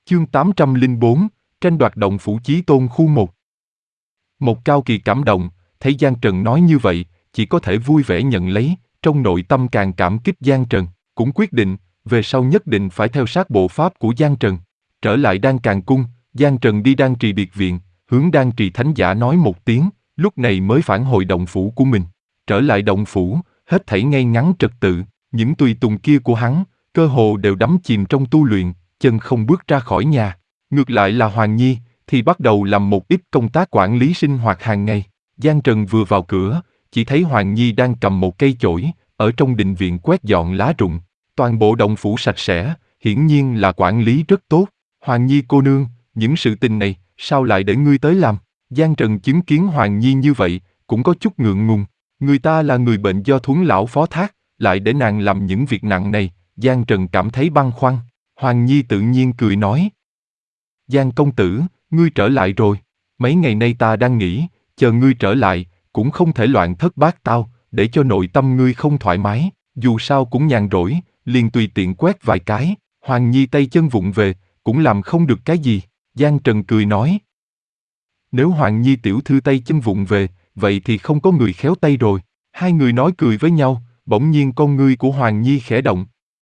Chương 804, tranh đoạt động phủ Chí Tôn khu 1. Một Cao Kỳ cảm động, thấy Giang Trần nói như vậy, chỉ có thể vui vẻ nhận lấy, trong nội tâm càng cảm kích Giang Trần, cũng quyết định, về sau nhất định phải theo sát bộ pháp của Giang Trần. Trở lại Đan Càn Cung, Giang Trần đi Đan Trì biệt viện, hướng Đan Trì Thánh Giả nói một tiếng, lúc này mới phản hồi động phủ của mình. Trở lại động phủ, hết thảy ngay ngắn trật tự, những tùy tùng kia của hắn, cơ hồ đều đắm chìm trong tu luyện, chân không bước ra khỏi nhà. Ngược lại là Hoàng Nhi, thì bắt đầu làm một ít công tác quản lý sinh hoạt hàng ngày. Giang Trần vừa vào cửa, chỉ thấy Hoàng Nhi đang cầm một cây chổi, ở trong đình viện quét dọn lá rụng. Toàn bộ động phủ sạch sẽ, hiển nhiên là quản lý rất tốt. Hoàng Nhi cô nương, những sự tình này, sao lại để ngươi tới làm? Giang Trần chứng kiến Hoàng Nhi như vậy, cũng có chút ngượng ngùng. Người ta là người bệnh do Thuấn lão phó thác, lại để nàng làm những việc nặng này, Giang Trần cảm thấy băn khoăn. Hoàng Nhi tự nhiên cười nói. Giang công tử, ngươi trở lại rồi. Mấy ngày nay ta đang nghĩ, chờ ngươi trở lại, cũng không thể loạn thất bát tao, để cho nội tâm ngươi không thoải mái. Dù sao cũng nhàn rỗi, liền tùy tiện quét vài cái. Hoàng Nhi tay chân vụng về, cũng làm không được cái gì. Giang Trần cười nói. Nếu Hoàng Nhi tiểu thư tay chân vụng về, vậy thì không có người khéo tay rồi. Hai người nói cười với nhau, bỗng nhiên con ngươi của Hoàng Nhi khẽ động.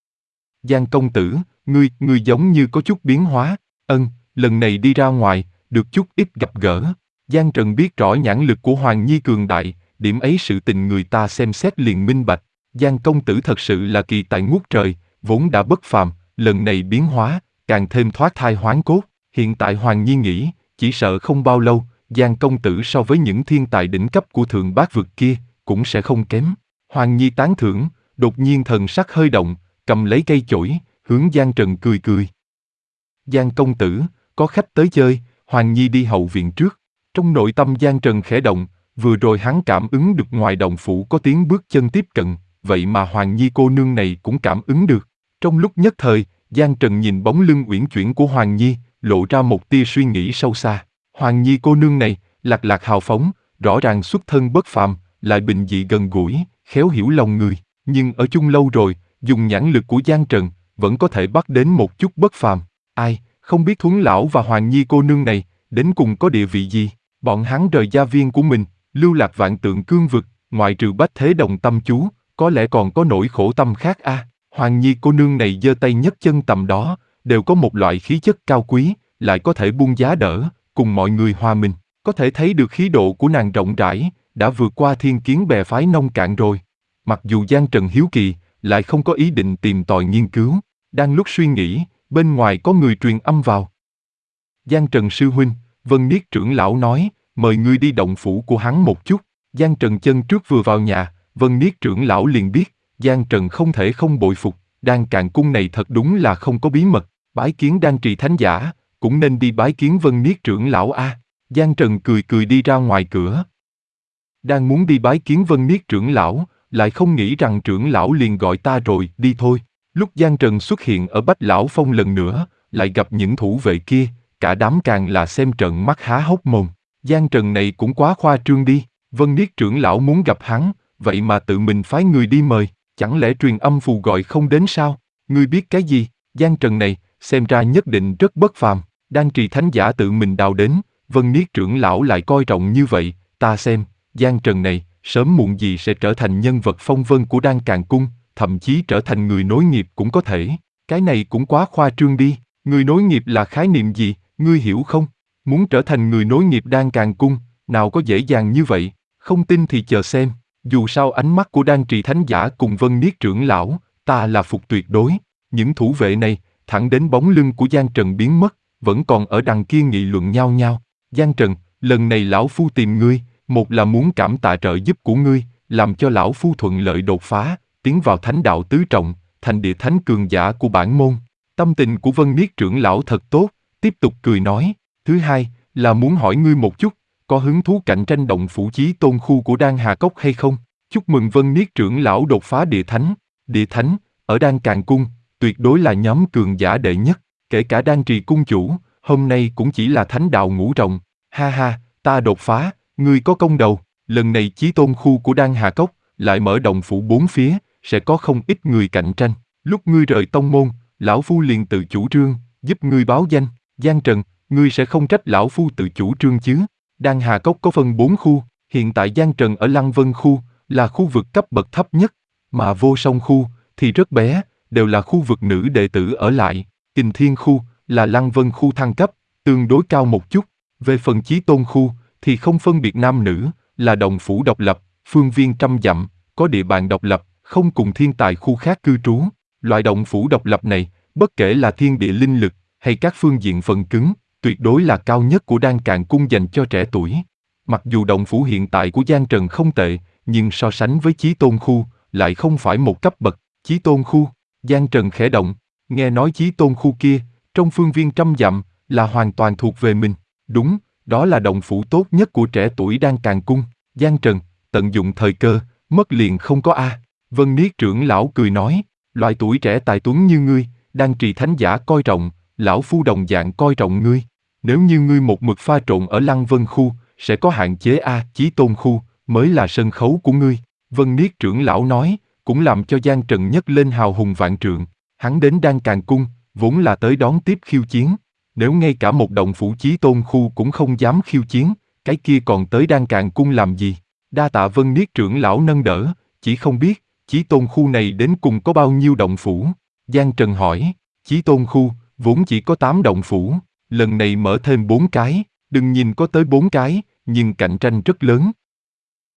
Giang công tử, ngươi giống như có chút biến hóa. Lần này đi ra ngoài, được chút ít gặp gỡ. Giang Trần biết rõ nhãn lực của Hoàng Nhi cường đại, điểm ấy sự tình người ta xem xét liền minh bạch. Giang công tử thật sự là kỳ tài ngút trời, vốn đã bất phàm, lần này biến hóa, càng thêm thoát thai hoán cốt. Hiện tại Hoàng Nhi nghĩ, chỉ sợ không bao lâu, Giang công tử so với những thiên tài đỉnh cấp của Thượng Bát Vực kia, cũng sẽ không kém. Hoàng Nhi tán thưởng, đột nhiên thần sắc hơi động, cầm lấy cây chổi, hướng Giang Trần cười cười. Giang công tử, có khách tới chơi, Hoàng Nhi đi hậu viện trước. Trong nội tâm Giang Trần khẽ động, vừa rồi hắn cảm ứng được ngoài động phủ có tiếng bước chân tiếp cận, vậy mà Hoàng Nhi cô nương này cũng cảm ứng được. Trong lúc nhất thời, Giang Trần nhìn bóng lưng uyển chuyển của Hoàng Nhi, lộ ra một tia suy nghĩ sâu xa. Hoàng Nhi cô nương này, lạc lạc hào phóng, rõ ràng xuất thân bất phàm, lại bình dị gần gũi, khéo hiểu lòng người. Nhưng ở chung lâu rồi, dùng nhãn lực của Giang Trần, vẫn có thể bắt đến một chút bất phàm. Ai, không biết Thuấn lão và Hoàng Nhi cô nương này, đến cùng có địa vị gì? Bọn hắn rời gia viên của mình, lưu lạc vạn tượng cương vực, ngoại trừ bách thế đồng tâm chú, có lẽ còn có nỗi khổ tâm khác a. Hoàng Nhi cô nương này giơ tay nhấc chân tầm đó, đều có một loại khí chất cao quý, lại có thể buông giá đỡ, cùng mọi người hòa mình. Có thể thấy được khí độ của nàng rộng rãi, đã vượt qua thiên kiến bè phái nông cạn rồi. Mặc dù Giang Trần hiếu kỳ, lại không có ý định tìm tòi nghiên cứu. Đang lúc suy nghĩ, bên ngoài có người truyền âm vào. Giang Trần sư huynh, Vân Niết trưởng lão nói, mời ngươi đi động phủ của hắn một chút. Giang Trần chân trước vừa vào nhà, Vân Niết trưởng lão liền biết, Giang Trần không thể không bội phục, Đan Càn Cung này thật đúng là không có bí mật, bái kiến Đan Trì Thánh Giả, cũng nên đi bái kiến Vân Niết trưởng lão a. Giang Trần cười cười đi ra ngoài cửa. Đang muốn đi bái kiến Vân Niết trưởng lão, lại không nghĩ rằng trưởng lão liền gọi ta rồi, đi thôi. Lúc Giang Trần xuất hiện ở Bách Lão Phong lần nữa, lại gặp những thủ vệ kia, cả đám càng là xem trợn mắt há hốc mồm. Giang Trần này cũng quá khoa trương đi, Vân Niết trưởng lão muốn gặp hắn, vậy mà tự mình phái người đi mời, chẳng lẽ truyền âm phù gọi không đến sao? Ngươi biết cái gì? Giang Trần này, xem ra nhất định rất bất phàm, Đan Trì Thánh Giả tự mình đào đến, Vân Niết trưởng lão lại coi trọng như vậy, ta xem, Giang Trần này, sớm muộn gì sẽ trở thành nhân vật phong vân của Đan Càn Cung, thậm chí trở thành người nối nghiệp cũng có thể. Cái này cũng quá khoa trương đi, người nối nghiệp là khái niệm gì, ngươi hiểu không? Muốn trở thành người nối nghiệp Đan Càn Cung, nào có dễ dàng như vậy, không tin thì chờ xem. Dù sao ánh mắt của Đan Trì Thánh Giả cùng Vân Niết trưởng lão, ta là phục tuyệt đối. Những thủ vệ này, thẳng đến bóng lưng của Giang Trần biến mất, vẫn còn ở đằng kia nghị luận nhau nhau. Giang Trần, lần này lão phu tìm ngươi, một là muốn cảm tạ trợ giúp của ngươi, làm cho lão phu thuận lợi đột phá, tiến vào thánh đạo tứ trọng, thành địa thánh cường giả của bản môn. Tâm tình của Vân Niết trưởng lão thật tốt, tiếp tục cười nói. Thứ hai, là muốn hỏi ngươi một chút, có hứng thú cạnh tranh động phủ Chí Tôn khu của Đan Hà Cốc hay không? Chúc mừng Vân Niết trưởng lão đột phá địa thánh. Địa thánh, ở Đan Càn Cung, tuyệt đối là nhóm cường giả đệ nhất, kể cả Đan Trì cung chủ, hôm nay cũng chỉ là thánh đạo ngũ trọng. Ha ha, ta đột phá, ngươi có công đầu, lần này Chí Tôn khu của Đan Hà Cốc, lại mở động phủ bốn phía, sẽ có không ít người cạnh tranh. Lúc ngươi rời tông môn, lão phu liền tự chủ trương, giúp ngươi báo danh. Giang Trần, ngươi sẽ không trách lão phu tự chủ trương chứ? Đan Hà Cốc có phân 4 khu, hiện tại Giang Trần ở Lăng Vân khu, là khu vực cấp bậc thấp nhất, mà Vô Song khu thì rất bé, đều là khu vực nữ đệ tử ở lại. Kình Thiên khu là Lăng Vân khu thăng cấp, tương đối cao một chút. Về phần Chí Tôn khu thì không phân biệt nam nữ, là động phủ độc lập, phương viên 100 dặm, có địa bàn độc lập, không cùng thiên tài khu khác cư trú. Loại động phủ độc lập này, bất kể là thiên địa linh lực hay các phương diện phần cứng, tuyệt đối là cao nhất của Đan Càn Cung dành cho trẻ tuổi. Mặc dù động phủ hiện tại của Giang Trần không tệ, nhưng so sánh với Chí Tôn khu, lại không phải một cấp bậc. Chí Tôn khu, Giang Trần khẽ động, nghe nói Chí Tôn khu kia, trong phương viên 100 dặm, là hoàn toàn thuộc về mình. Đúng, đó là động phủ tốt nhất của trẻ tuổi Đan Càn Cung. Giang Trần, tận dụng thời cơ, mất liền không có a. Vân Niết trưởng lão cười nói, loại tuổi trẻ tài tuấn như ngươi, Đan Trì thánh giả coi trọng, lão phu đồng dạng coi trọng ngươi. Nếu như ngươi một mực pha trộn ở Lăng Vân khu, sẽ có hạn chế a. Chí Tôn khu mới là sân khấu của ngươi. Vân Niết trưởng lão nói, cũng làm cho Giang Trần nhấc lên hào hùng vạn trượng. Hắn đến Đan Càn Cung, vốn là tới đón tiếp khiêu chiến. Nếu ngay cả một động phủ Chí Tôn khu cũng không dám khiêu chiến, cái kia còn tới Đan Càn Cung làm gì? Đa tạ Vân Niết trưởng lão nâng đỡ, chỉ không biết, Chí Tôn khu này đến cùng có bao nhiêu động phủ? Giang Trần hỏi, Chí Tôn khu, vốn chỉ có 8 động phủ, lần này mở thêm 4 cái, đừng nhìn có tới 4 cái, nhưng cạnh tranh rất lớn.